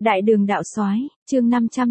Đại đường đạo soái, chương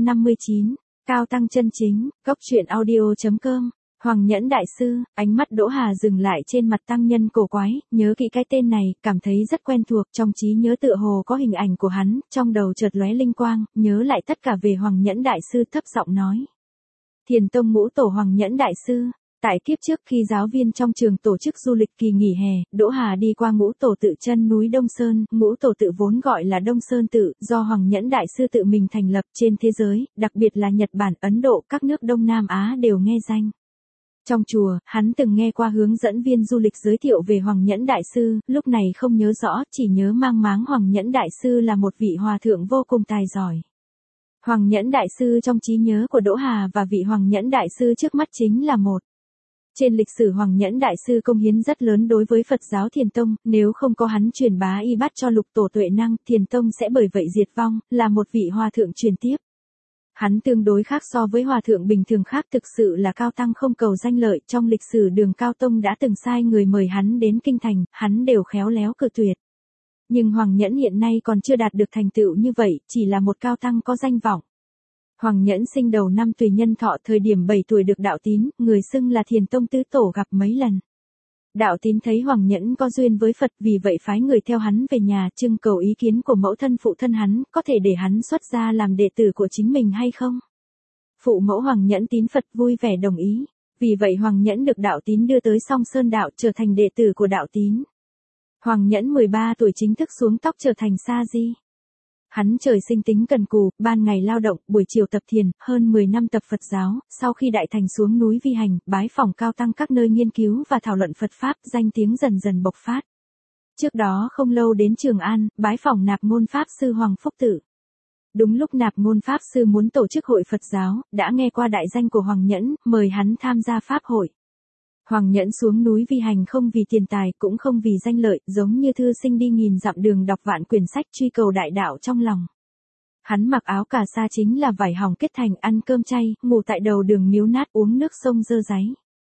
559, Cao tăng chân chính, Cốc truyện audio.com. Hoàng Nhẫn đại sư, ánh mắt Đỗ Hà dừng lại trên mặt tăng nhân cổ quái, nhớ kỹ cái tên này, cảm thấy rất quen thuộc, trong trí nhớ tựa hồ có hình ảnh của hắn, trong đầu chợt lóe linh quang, nhớ lại tất cả về Hoàng Nhẫn đại sư, thấp giọng nói: Thiền tông ngũ tổ Hoàng Nhẫn đại sư. Tại kiếp trước khi giáo viên trong trường tổ chức du lịch kỳ nghỉ hè, Đỗ Hà đi qua ngũ tổ tự chân núi Đông Sơn, ngũ tổ tự vốn gọi là Đông Sơn tự, do Hoàng Nhẫn đại sư tự mình thành lập. Trên thế giới, đặc biệt là Nhật Bản, Ấn Độ, các nước Đông Nam Á đều nghe danh. Trong chùa, hắn từng nghe qua hướng dẫn viên du lịch giới thiệu về Hoàng Nhẫn đại sư, lúc này không nhớ rõ, chỉ nhớ mang máng Hoàng Nhẫn đại sư là một vị hòa thượng vô cùng tài giỏi. Hoàng Nhẫn đại sư trong trí nhớ của Đỗ Hà và vị Hoàng Nhẫn đại sư trước mắt chính là một. Trên lịch sử Hoàng Nhẫn đại sư công hiến rất lớn đối với Phật giáo Thiền tông, nếu không có hắn truyền bá y bát cho lục tổ tuệ năng, Thiền tông sẽ bởi vậy diệt vong, là một vị hòa thượng truyền tiếp. Hắn tương đối khác so với hòa thượng bình thường khác, thực sự là cao tăng không cầu danh lợi. Trong lịch sử Đường Cao Tông đã từng sai người mời hắn đến kinh thành, hắn đều khéo léo cự tuyệt. Nhưng Hoàng Nhẫn hiện nay còn chưa đạt được thành tựu như vậy, chỉ là một cao tăng có danh vọng. Hoàng Nhẫn sinh đầu năm Tùy Nhân Thọ, thời điểm 7 tuổi được Đạo Tín, người xưng là Thiền tông tứ tổ, gặp mấy lần. Đạo Tín thấy Hoàng Nhẫn có duyên với Phật, vì vậy phái người theo hắn về nhà, trưng cầu ý kiến của mẫu thân phụ thân hắn, có thể để hắn xuất gia làm đệ tử của chính mình hay không. Phụ mẫu Hoàng Nhẫn tín Phật vui vẻ đồng ý, vì vậy Hoàng Nhẫn được Đạo Tín đưa tới Song Sơn đạo, trở thành đệ tử của Đạo Tín. Hoàng Nhẫn 13 tuổi chính thức xuống tóc, trở thành sa di. Hắn trời sinh tính cần cù, ban ngày lao động, buổi chiều tập thiền, hơn 10 năm tập Phật giáo, sau khi đại thành xuống núi vi hành, bái phỏng cao tăng các nơi nghiên cứu và thảo luận Phật Pháp, danh tiếng dần dần bộc phát. Trước đó không lâu đến Trường An, bái phỏng Nạp Môn Pháp Sư Hoàng Phúc Tự. Đúng lúc Nạp Môn Pháp Sư muốn tổ chức hội Phật giáo, đã nghe qua đại danh của Hoàng Nhẫn, mời hắn tham gia Pháp hội. Hoàng Nhẫn xuống núi vi hành không vì tiền tài, cũng không vì danh lợi, giống như thư sinh đi nghìn dặm đường đọc vạn quyển sách, truy cầu đại đạo trong lòng. Hắn mặc áo cà sa chính là vải hỏng kết thành, ăn cơm chay, ngủ tại đầu đường miếu nát, uống nước sông dơ dáy.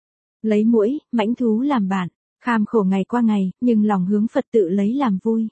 Lấy muỗi, mãnh thú làm bạn, kham khổ ngày qua ngày, nhưng lòng hướng Phật tự lấy làm vui.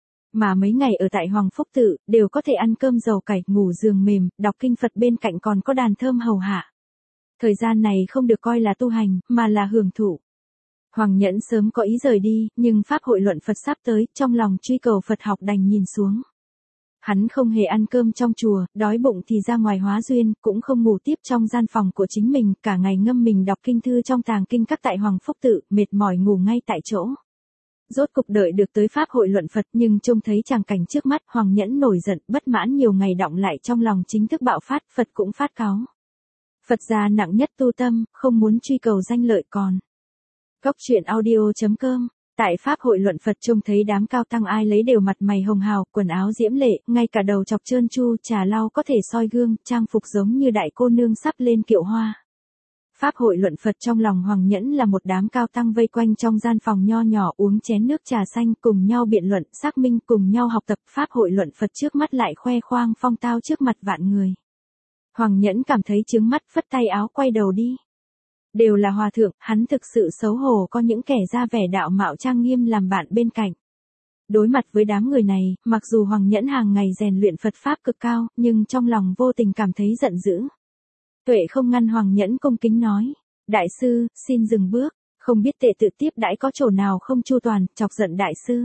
Mà mấy ngày ở tại Hoàng Phúc Tự, đều có thể ăn cơm dầu cải, ngủ giường mềm, đọc kinh Phật, bên cạnh còn có đàn thơm hầu hạ. Thời gian này không được coi là tu hành, mà là hưởng thụ. Hoàng Nhẫn sớm có ý rời đi, nhưng Pháp hội luận Phật sắp tới, trong lòng truy cầu Phật học đành nhìn xuống. Hắn không hề ăn cơm trong chùa, đói bụng thì ra ngoài hóa duyên, cũng không ngủ tiếp trong gian phòng của chính mình, cả ngày ngâm mình đọc kinh thư trong tàng kinh các tại Hoàng Phúc Tự, mệt mỏi ngủ ngay tại chỗ. Rốt cục đợi được tới Pháp hội luận Phật, nhưng trông thấy tràng cảnh trước mắt, Hoàng Nhẫn nổi giận, bất mãn nhiều ngày đọng lại trong lòng chính thức bạo phát, Phật cũng phát cáu. Phật gia nặng nhất tu tâm, không muốn truy cầu danh lợi còn. Cốc truyện audio.com. Tại Pháp hội luận Phật, trông thấy đám cao tăng ai lấy đều mặt mày hồng hào, quần áo diễm lệ, ngay cả đầu chọc trơn tru, trà lau có thể soi gương, trang phục giống như đại cô nương sắp lên kiệu hoa. Pháp hội luận Phật trong lòng Hoàng Nhẫn là một đám cao tăng vây quanh trong gian phòng nho nhỏ, uống chén nước trà xanh, cùng nhau biện luận, xác minh, cùng nhau học tập. Pháp hội luận Phật trước mắt lại khoe khoang phong tao trước mặt vạn người. Hoàng Nhẫn cảm thấy chướng mắt, phất tay áo quay đầu đi. Đều là hòa thượng, hắn thực sự xấu hổ có những kẻ ra vẻ đạo mạo trang nghiêm làm bạn bên cạnh. Đối mặt với đám người này, mặc dù Hoàng Nhẫn hàng ngày rèn luyện Phật Pháp cực cao, nhưng trong lòng vô tình cảm thấy giận dữ. Tuệ không ngăn Hoàng Nhẫn cung kính nói: Đại sư, xin dừng bước, không biết tệ tự tiếp đãi có chỗ nào không chu toàn, chọc giận đại sư.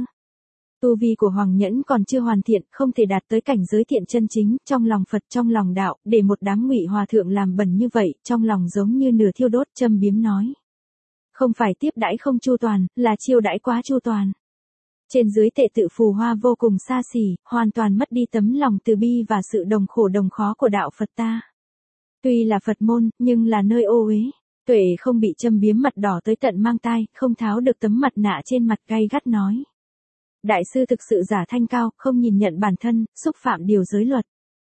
Tu vi của Hoàng Nhẫn còn chưa hoàn thiện, không thể đạt tới cảnh giới thiện chân chính, trong lòng Phật, trong lòng đạo, để một đám ngụy hòa thượng làm bẩn như vậy, trong lòng giống như lửa thiêu đốt, châm biếm nói. Không phải tiếp đãi không chu toàn, là chiêu đãi quá chu toàn. Trên dưới tệ tự phù hoa vô cùng xa xỉ, hoàn toàn mất đi tấm lòng từ bi và sự đồng khổ đồng khó của đạo Phật ta. Tuy là Phật môn, nhưng là nơi ô uế. Tuệ không bị châm biếm mặt đỏ tới tận mang tai, không tháo được tấm mặt nạ trên mặt, gay gắt nói. Đại sư thực sự giả thanh cao, không nhìn nhận bản thân, xúc phạm điều giới luật.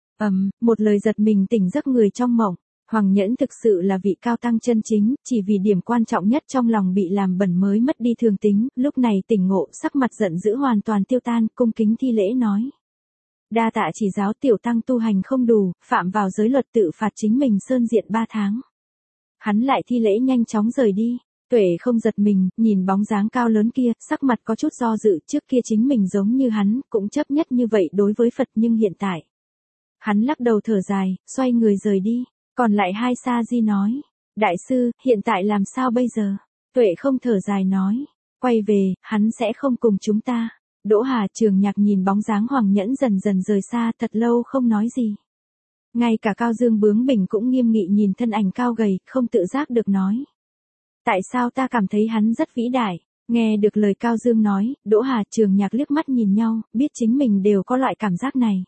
Một lời giật mình tỉnh giấc người trong mộng. Hoàng Nhẫn thực sự là vị cao tăng chân chính, chỉ vì điểm quan trọng nhất trong lòng bị làm bẩn mới mất đi thường tính, lúc này tỉnh ngộ, sắc mặt giận dữ hoàn toàn tiêu tan, cung kính thi lễ nói. Đa tạ chỉ giáo, tiểu tăng tu hành không đủ, phạm vào giới luật, tự phạt chính mình sơn diện 3 tháng. Hắn lại thi lễ nhanh chóng rời đi. Tuệ không giật mình, nhìn bóng dáng cao lớn kia, sắc mặt có chút do dự, trước kia chính mình giống như hắn, cũng chấp nhất như vậy đối với Phật, nhưng hiện tại. Hắn lắc đầu thở dài, xoay người rời đi. Còn lại hai sa di nói. Đại sư, hiện tại làm sao bây giờ? Tuệ không thở dài nói. Quay về, hắn sẽ không cùng chúng ta. Đỗ Hà Trường Nhạc nhìn bóng dáng Hoàng Nhẫn dần dần rời xa thật lâu không nói gì. Ngay cả Cao Dương bướng bỉnh cũng nghiêm nghị nhìn thân ảnh cao gầy, không tự giác được nói. Tại sao ta cảm thấy hắn rất vĩ đại? Nghe được lời Cao Dương nói, Đỗ Hà Trường Nhạc liếc mắt nhìn nhau, biết chính mình đều có loại cảm giác này.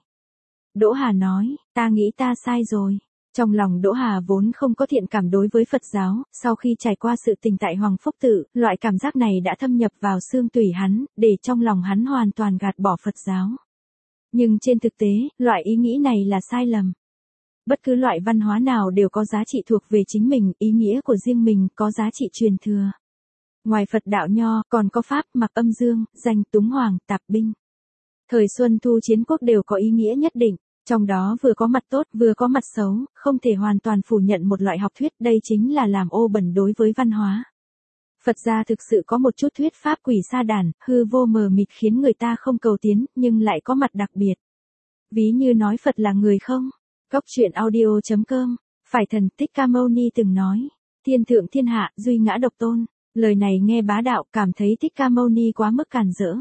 Đỗ Hà nói, ta nghĩ ta sai rồi. Trong lòng Đỗ Hà vốn không có thiện cảm đối với Phật giáo, sau khi trải qua sự tình tại Hoàng Phúc Tự, loại cảm giác này đã thâm nhập vào xương tủy hắn, để trong lòng hắn hoàn toàn gạt bỏ Phật giáo. Nhưng trên thực tế, loại ý nghĩ này là sai lầm. Bất cứ loại văn hóa nào đều có giá trị thuộc về chính mình, ý nghĩa của riêng mình, có giá trị truyền thừa. Ngoài Phật đạo Nho, còn có Pháp, Mặc Âm Dương, Danh Túng Hoàng, Tạp Binh. Thời Xuân Thu chiến quốc đều có ý nghĩa nhất định. Trong đó vừa có mặt tốt vừa có mặt xấu, không thể hoàn toàn phủ nhận một loại học thuyết, đây chính là làm ô bẩn đối với văn hóa. Phật gia thực sự có một chút thuyết pháp quỷ sa đàn, hư vô mờ mịt khiến người ta không cầu tiến, nhưng lại có mặt đặc biệt. Ví như nói Phật là người không? Góc truyện audio.com, phải thần Thích Ca Mâu Ni từng nói, thiên thượng thiên hạ, duy ngã độc tôn. Lời này nghe bá đạo, cảm thấy Thích Ca Mâu Ni quá mức càn rỡ.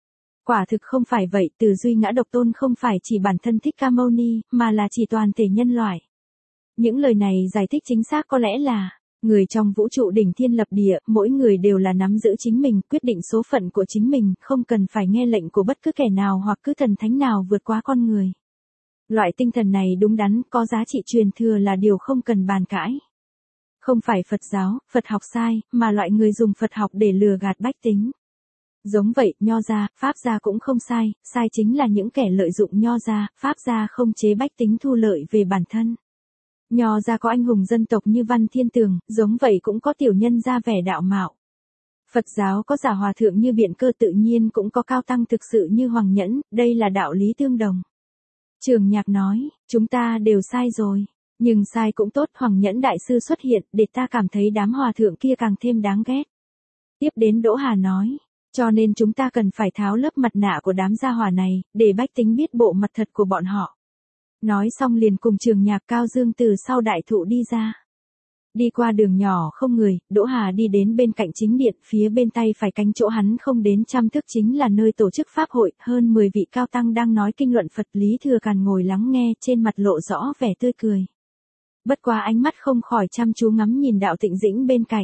Quả thực không phải vậy, từ duy ngã độc tôn không phải chỉ bản thân Thích Ca Mâu Ni, mà là chỉ toàn thể nhân loại. Những lời này giải thích chính xác có lẽ là, người trong vũ trụ đỉnh thiên lập địa, mỗi người đều là nắm giữ chính mình, quyết định số phận của chính mình, không cần phải nghe lệnh của bất cứ kẻ nào hoặc cứ thần thánh nào vượt quá con người. Loại tinh thần này đúng đắn, có giá trị truyền thừa là điều không cần bàn cãi. Không phải Phật giáo, Phật học sai, mà loại người dùng Phật học để lừa gạt bách tính. Giống vậy, Nho gia, Pháp gia cũng không sai, sai chính là những kẻ lợi dụng Nho gia, Pháp gia không chế bách tính thu lợi về bản thân. Nho gia có anh hùng dân tộc như Văn Thiên Tường, giống vậy cũng có tiểu nhân gia vẻ đạo mạo. Phật giáo có giả hòa thượng như Biện Cơ, tự nhiên cũng có cao tăng thực sự như Hoàng Nhẫn, đây là đạo lý tương đồng. Trường Nhạc nói, chúng ta đều sai rồi, nhưng sai cũng tốt, Hoàng Nhẫn đại sư xuất hiện, để ta cảm thấy đám hòa thượng kia càng thêm đáng ghét. Tiếp đến Đỗ Hà nói, cho nên chúng ta cần phải tháo lớp mặt nạ của đám gia hỏa này, để bách tính biết bộ mặt thật của bọn họ. Nói xong liền cùng Trường Nhạc Cao Dương từ sau đại thụ đi ra. Đi qua đường nhỏ không người, Đỗ Hà đi đến bên cạnh chính điện, phía bên tay phải cánh chỗ hắn không đến trăm thước chính là nơi tổ chức pháp hội, hơn 10 vị cao tăng đang nói kinh luận Phật. Lý Thừa Càn ngồi lắng nghe, trên mặt lộ rõ vẻ tươi cười. Bất quá ánh mắt không khỏi chăm chú ngắm nhìn Đạo Tịnh Dĩnh bên cạnh.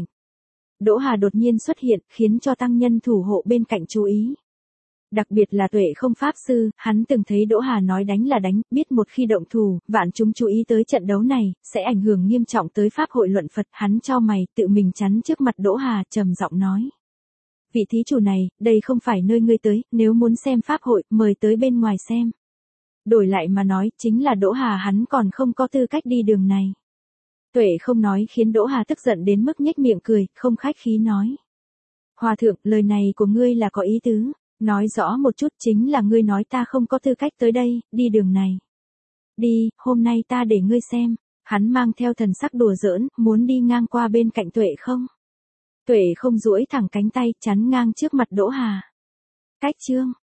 Đỗ Hà đột nhiên xuất hiện, khiến cho tăng nhân thủ hộ bên cạnh chú ý. Đặc biệt là Tuệ Không Pháp Sư, hắn từng thấy Đỗ Hà nói đánh là đánh, biết một khi động thủ, vạn chúng chú ý tới trận đấu này, sẽ ảnh hưởng nghiêm trọng tới Pháp hội luận Phật. Hắn chau mày, tự mình chắn trước mặt Đỗ Hà, trầm giọng nói. Vị thí chủ này, đây không phải nơi ngươi tới, nếu muốn xem Pháp hội, mời tới bên ngoài xem. Đổi lại mà nói, chính là Đỗ Hà hắn còn không có tư cách đi đường này. Tuệ Không nói khiến Đỗ Hà tức giận đến mức nhếch miệng cười, không khách khí nói. Hòa thượng, lời này của ngươi là có ý tứ. Nói rõ một chút, chính là ngươi nói ta không có tư cách tới đây, đi đường này. Đi, hôm nay ta để ngươi xem. Hắn mang theo thần sắc đùa giỡn, muốn đi ngang qua bên cạnh Tuệ Không. Tuệ Không duỗi thẳng cánh tay, chắn ngang trước mặt Đỗ Hà. Cách chương.